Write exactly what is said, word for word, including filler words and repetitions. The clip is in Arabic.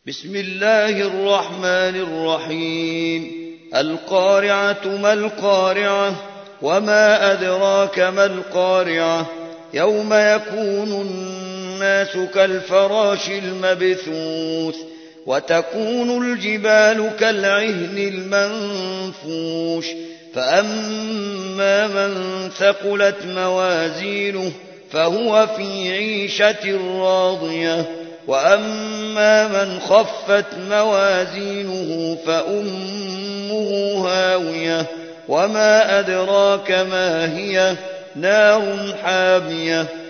بسم الله الرحمن الرحيم القارعة ما القارعة وما أدراك ما القارعة يوم يكون الناس كالفراش المبثوث وتكون الجبال كالعهن المنفوش فأما من ثقلت موازينه فهو في عيشة راضية وأما من خفت موازينه فأمه هاوية وما أدراك ما هي نار حامية